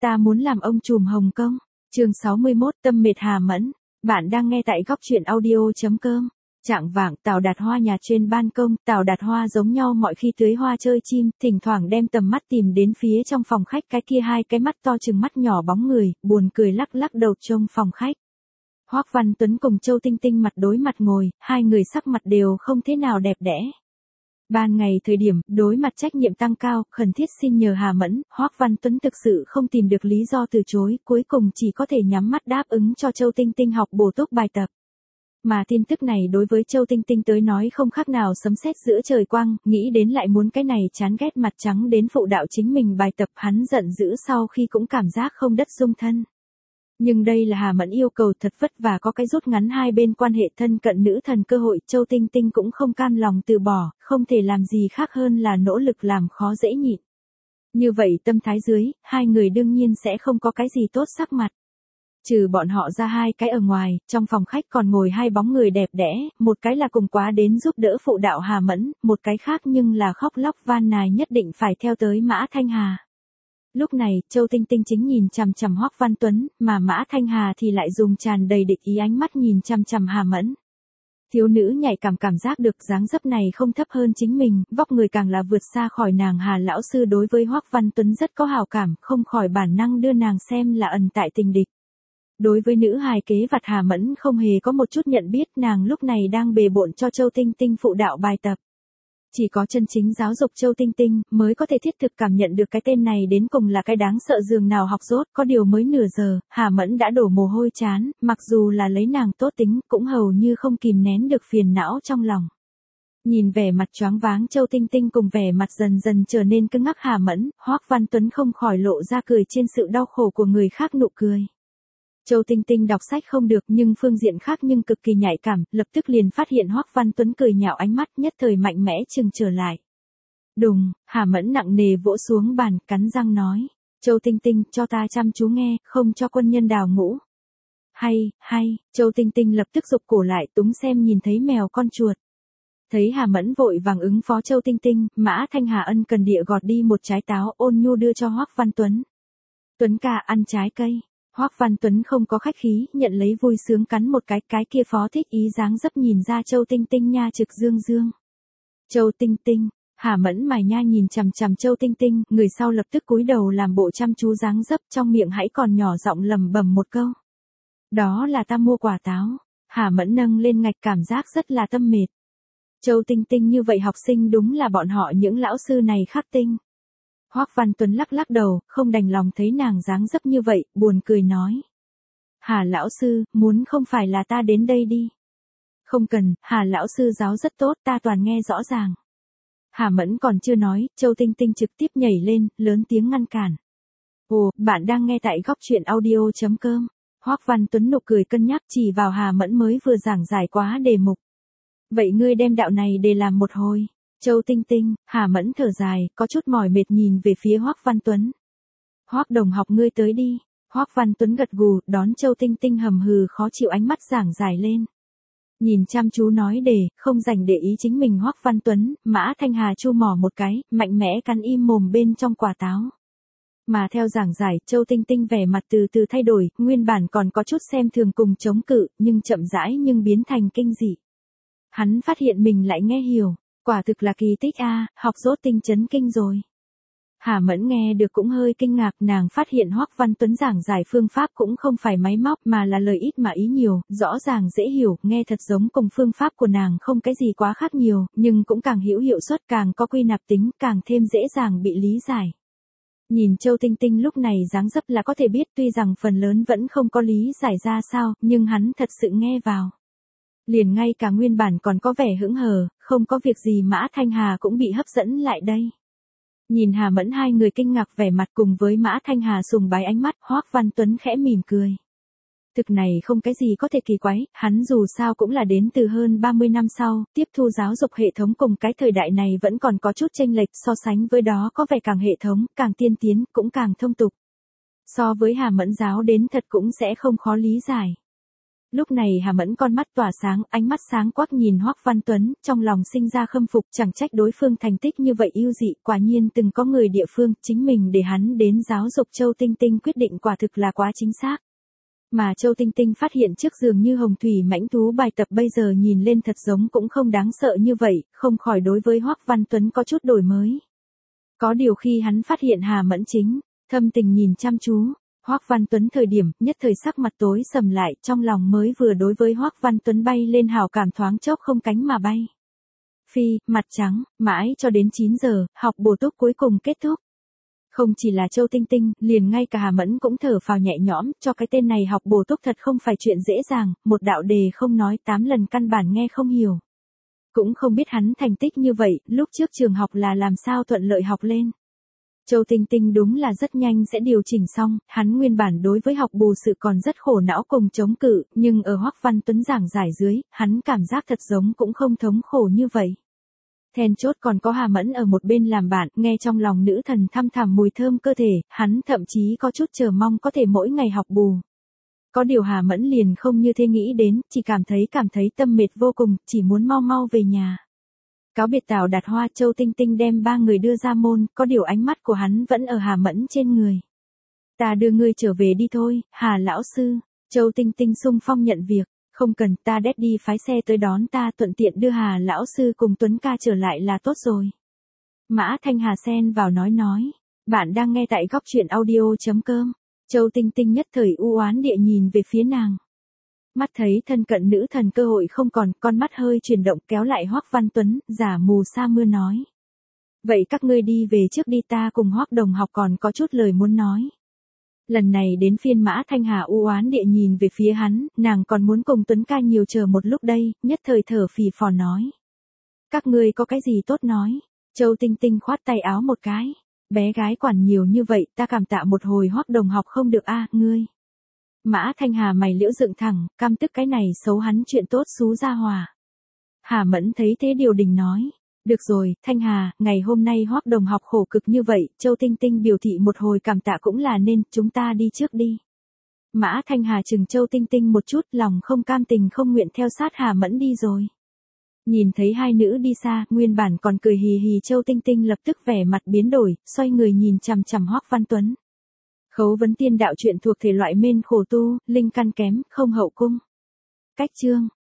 ta muốn làm ông trùm Hồng Kông. Chương 61, tâm mệt Hà Mẫn. Bạn đang nghe tại góc truyện audio.com. Chạng vạng, Tào Đạt Hoa nhà trên ban công, Tào Đạt Hoa giống nhau mọi khi tưới hoa chơi chim, thỉnh thoảng đem tầm mắt tìm đến phía trong phòng khách, cái kia hai cái mắt to chừng mắt nhỏ bóng người, buồn cười lắc lắc đầu trông phòng khách. Hoắc Văn Tuấn cùng Châu Tinh Tinh mặt đối mặt ngồi, hai người sắc mặt đều không thế nào đẹp đẽ. Ban ngày thời điểm, đối mặt trách nhiệm tăng cao, khẩn thiết xin nhờ Hà Mẫn, Hoắc Văn Tuấn thực sự không tìm được lý do từ chối, cuối cùng chỉ có thể nhắm mắt đáp ứng cho Châu Tinh Tinh học bổ túc bài tập. Mà tin tức này đối với Châu Tinh Tinh tới nói không khác nào sấm sét giữa trời quang, nghĩ đến lại muốn cái này chán ghét mặt trắng đến phụ đạo chính mình bài tập, hắn giận dữ sau khi cũng cảm giác không đất dung thân. Nhưng đây là Hà Mẫn yêu cầu thật vất vả có cái rút ngắn hai bên quan hệ thân cận nữ thần cơ hội, Châu Tinh Tinh cũng không cam lòng từ bỏ, không thể làm gì khác hơn là nỗ lực làm khó dễ nhịn. Như vậy tâm thái dưới, hai người đương nhiên sẽ không có cái gì tốt sắc mặt. Trừ bọn họ ra hai cái ở ngoài, trong phòng khách còn ngồi hai bóng người đẹp đẽ, một cái là cùng quá đến giúp đỡ phụ đạo Hà Mẫn, một cái khác nhưng là khóc lóc van nài nhất định phải theo tới Mã Thanh Hà. Lúc này, Châu Tinh Tinh chính nhìn chằm chằm Hoắc Văn Tuấn, mà Mã Thanh Hà thì lại dùng tràn đầy địch ý ánh mắt nhìn chằm chằm Hà Mẫn. Thiếu nữ nhạy cảm giác được dáng dấp này không thấp hơn chính mình, vóc người càng là vượt xa khỏi nàng. Hà lão sư đối với Hoắc Văn Tuấn rất có hảo cảm, không khỏi bản năng đưa nàng xem là ẩn tại tình địch. Đối với nữ hài kế vặt Hà Mẫn không hề có một chút nhận biết, nàng lúc này đang bề bộn cho Châu Tinh Tinh phụ đạo bài tập. Chỉ có chân chính giáo dục Châu Tinh Tinh mới có thể thiết thực cảm nhận được cái tên này đến cùng là cái đáng sợ giường nào học dốt, có điều mới nửa giờ, Hà Mẫn đã đổ mồ hôi chán, mặc dù là lấy nàng tốt tính cũng hầu như không kìm nén được phiền não trong lòng. Nhìn vẻ mặt choáng váng Châu Tinh Tinh cùng vẻ mặt dần dần trở nên cứng ngắc Hà Mẫn, Hoắc Văn Tuấn không khỏi lộ ra cười trên sự đau khổ của người khác nụ cười. Châu Tinh Tinh đọc sách không được nhưng phương diện khác nhưng cực kỳ nhạy cảm, lập tức liền phát hiện Hoắc Văn Tuấn cười nhạo ánh mắt, nhất thời mạnh mẽ chừng trở lại. Đùng, Hà Mẫn nặng nề vỗ xuống bàn, cắn răng nói, Châu Tinh Tinh, cho ta chăm chú nghe, không cho quân nhân đào ngũ. Hay, Châu Tinh Tinh lập tức rụt cổ lại, túng xem nhìn thấy mèo con chuột. Thấy Hà Mẫn vội vàng ứng phó Châu Tinh Tinh, Mã Thanh Hà ân cần địa gọt đi một trái táo, ôn nhu đưa cho Hoắc Văn Tuấn. Tuấn ca ăn trái cây. Hoắc Văn Tuấn không có khách khí, nhận lấy vui sướng cắn một cái kia phó thích ý dáng dấp nhìn ra Châu Tinh Tinh nha trực dương. Châu Tinh Tinh, Hà Mẫn mài nha nhìn chằm chằm Châu Tinh Tinh, người sau lập tức cúi đầu làm bộ chăm chú dáng dấp, trong miệng hãy còn nhỏ giọng lẩm bẩm một câu. Đó là ta mua quả táo. Hà Mẫn nâng lên ngạch cảm giác rất là tâm mệt. Châu Tinh Tinh như vậy học sinh đúng là bọn họ những lão sư này khắc tinh. Hoắc Văn Tuấn lắc đầu, không đành lòng thấy nàng dáng dấp như vậy, buồn cười nói. Hà lão sư, muốn không phải là ta đến đây đi. Không cần, Hà lão sư giáo rất tốt, ta toàn nghe rõ ràng. Hà Mẫn còn chưa nói, Châu Tinh Tinh trực tiếp nhảy lên, lớn tiếng ngăn cản. Ồ, bạn đang nghe tại góc truyện audio.com. Hoắc Văn Tuấn nụ cười cân nhắc chỉ vào Hà Mẫn mới vừa giảng giải quá đề mục. Vậy ngươi đem đạo này để làm một hồi. Châu Tinh Tinh, Hà Mẫn thở dài, có chút mỏi mệt nhìn về phía Hoắc Văn Tuấn. Hoắc đồng học ngươi tới đi. Hoắc Văn Tuấn gật gù, đón Châu Tinh Tinh hầm hừ khó chịu ánh mắt giảng giải lên. Nhìn chăm chú nói không rảnh để ý chính mình Hoắc Văn Tuấn, Mã Thanh Hà chu mỏ một cái, mạnh mẽ cắn im mồm bên trong quả táo. Mà theo giảng giải, Châu Tinh Tinh vẻ mặt từ từ thay đổi, nguyên bản còn có chút xem thường cùng chống cự, nhưng chậm rãi nhưng biến thành kinh dị. Hắn phát hiện mình lại nghe hiểu. Quả thực là kỳ tích a, học dốt tinh chấn kinh rồi. Hà Mẫn nghe được cũng hơi kinh ngạc, nàng phát hiện Hoắc Văn Tuấn giảng giải phương pháp cũng không phải máy móc mà là lời ít mà ý nhiều, rõ ràng dễ hiểu, nghe thật giống cùng phương pháp của nàng không cái gì quá khác nhiều, nhưng cũng càng hữu hiệu suất, càng có quy nạp tính, càng thêm dễ dàng bị lý giải. Nhìn Châu Tinh Tinh lúc này dáng dấp là có thể biết, tuy rằng phần lớn vẫn không có lý giải ra sao, nhưng hắn thật sự nghe vào. Liền ngay cả nguyên bản còn có vẻ hững hờ, không có việc gì Mã Thanh Hà cũng bị hấp dẫn lại đây. Nhìn Hà Mẫn hai người kinh ngạc vẻ mặt cùng với Mã Thanh Hà sùng bái ánh mắt, Hoắc Văn Tuấn khẽ mỉm cười. Thực này không cái gì có thể kỳ quái, hắn dù sao cũng là đến từ hơn 30 năm sau, tiếp thu giáo dục hệ thống cùng cái thời đại này vẫn còn có chút chênh lệch, so sánh với đó có vẻ càng hệ thống, càng tiên tiến, cũng càng thông tục. So với Hà Mẫn giáo đến thật cũng sẽ không khó lý giải. Lúc này Hà Mẫn con mắt tỏa sáng, ánh mắt sáng quắc nhìn Hoắc Văn Tuấn, trong lòng sinh ra khâm phục, chẳng trách đối phương thành tích như vậy ưu dị, quả nhiên từng có người địa phương, chính mình để hắn đến giáo dục Châu Tinh Tinh quyết định quả thực là quá chính xác. Mà Châu Tinh Tinh phát hiện trước giường như hồng thủy mãnh thú bài tập bây giờ nhìn lên thật giống cũng không đáng sợ như vậy, không khỏi đối với Hoắc Văn Tuấn có chút đổi mới. Có điều khi hắn phát hiện Hà Mẫn chính, thâm tình nhìn chăm chú, Hoắc Văn Tuấn thời điểm, nhất thời sắc mặt tối sầm lại, trong lòng mới vừa đối với Hoắc Văn Tuấn bay lên hào cảm thoáng chốc không cánh mà bay. Phi, mặt trắng, mãi cho đến 9 giờ, học bổ túc cuối cùng kết thúc. Không chỉ là Châu Tinh Tinh, liền ngay cả Hà Mẫn cũng thở phào nhẹ nhõm, cho cái tên này học bổ túc thật không phải chuyện dễ dàng, một đạo đề không nói 8 lần căn bản nghe không hiểu. Cũng không biết hắn thành tích như vậy, lúc trước trường học là làm sao thuận lợi học lên. Châu Tinh Tinh đúng là rất nhanh sẽ điều chỉnh xong, hắn nguyên bản đối với học bù sự còn rất khổ não cùng chống cự, nhưng ở Hoắc Văn Tuấn giảng giải dưới, hắn cảm giác thật giống cũng không thống khổ như vậy. Then chốt còn có Hà Mẫn ở một bên làm bạn, nghe trong lòng nữ thần thăm thẳm mùi thơm cơ thể, hắn thậm chí có chút chờ mong có thể mỗi ngày học bù. Có điều Hà Mẫn liền không như thế nghĩ đến, chỉ cảm thấy tâm mệt vô cùng, chỉ muốn mau mau về nhà. Cáo biệt Tào Đạt Hoa, Châu Tinh Tinh đem 3 người đưa ra môn, có điều ánh mắt của hắn vẫn ở Hà Mẫn trên người. Ta đưa ngươi trở về đi thôi, Hà lão sư. Châu Tinh Tinh xung phong nhận việc, không cần, ta đét đi phái xe tới đón ta, thuận tiện đưa Hà lão sư cùng Tuấn ca trở lại là tốt rồi. Mã Thanh Hà xen vào nói, bạn đang nghe tại góc truyện audio.com. Châu Tinh Tinh nhất thời u oán địa nhìn về phía nàng. Mắt thấy thân cận nữ thần cơ hội không còn, con mắt hơi chuyển động kéo lại Hoắc Văn Tuấn, giả mù sa mưa nói. Vậy các ngươi đi về trước đi, ta cùng Hoắc đồng học còn có chút lời muốn nói. Lần này đến phiên Mã Thanh Hà u oán địa nhìn về phía hắn, nàng còn muốn cùng Tuấn ca nhiều chờ một lúc đây, nhất thời thở phì phò nói. Các ngươi có cái gì tốt nói? Châu Tinh Tinh khoát tay áo một cái. Bé gái quản nhiều như vậy, ta cảm tạ một hồi Hoắc đồng học không được a, ngươi. Mã Thanh Hà mày liễu dựng thẳng, căm tức cái này xấu hắn chuyện tốt xú ra hòa. Hà Mẫn thấy thế điều đình nói. Được rồi, Thanh Hà, ngày hôm nay Hoắc đồng học khổ cực như vậy, Châu Tinh Tinh biểu thị một hồi cảm tạ cũng là nên, chúng ta đi trước đi. Mã Thanh Hà chừng Châu Tinh Tinh một chút, lòng không cam tình không nguyện theo sát Hà Mẫn đi rồi. Nhìn thấy hai nữ đi xa, nguyên bản còn cười hì hì Châu Tinh Tinh lập tức vẻ mặt biến đổi, xoay người nhìn chằm chằm Hoắc Văn Tuấn. Khấu vấn tiên đạo truyện thuộc thể loại mên khổ tu, linh căn kém, không hậu cung. Cách chương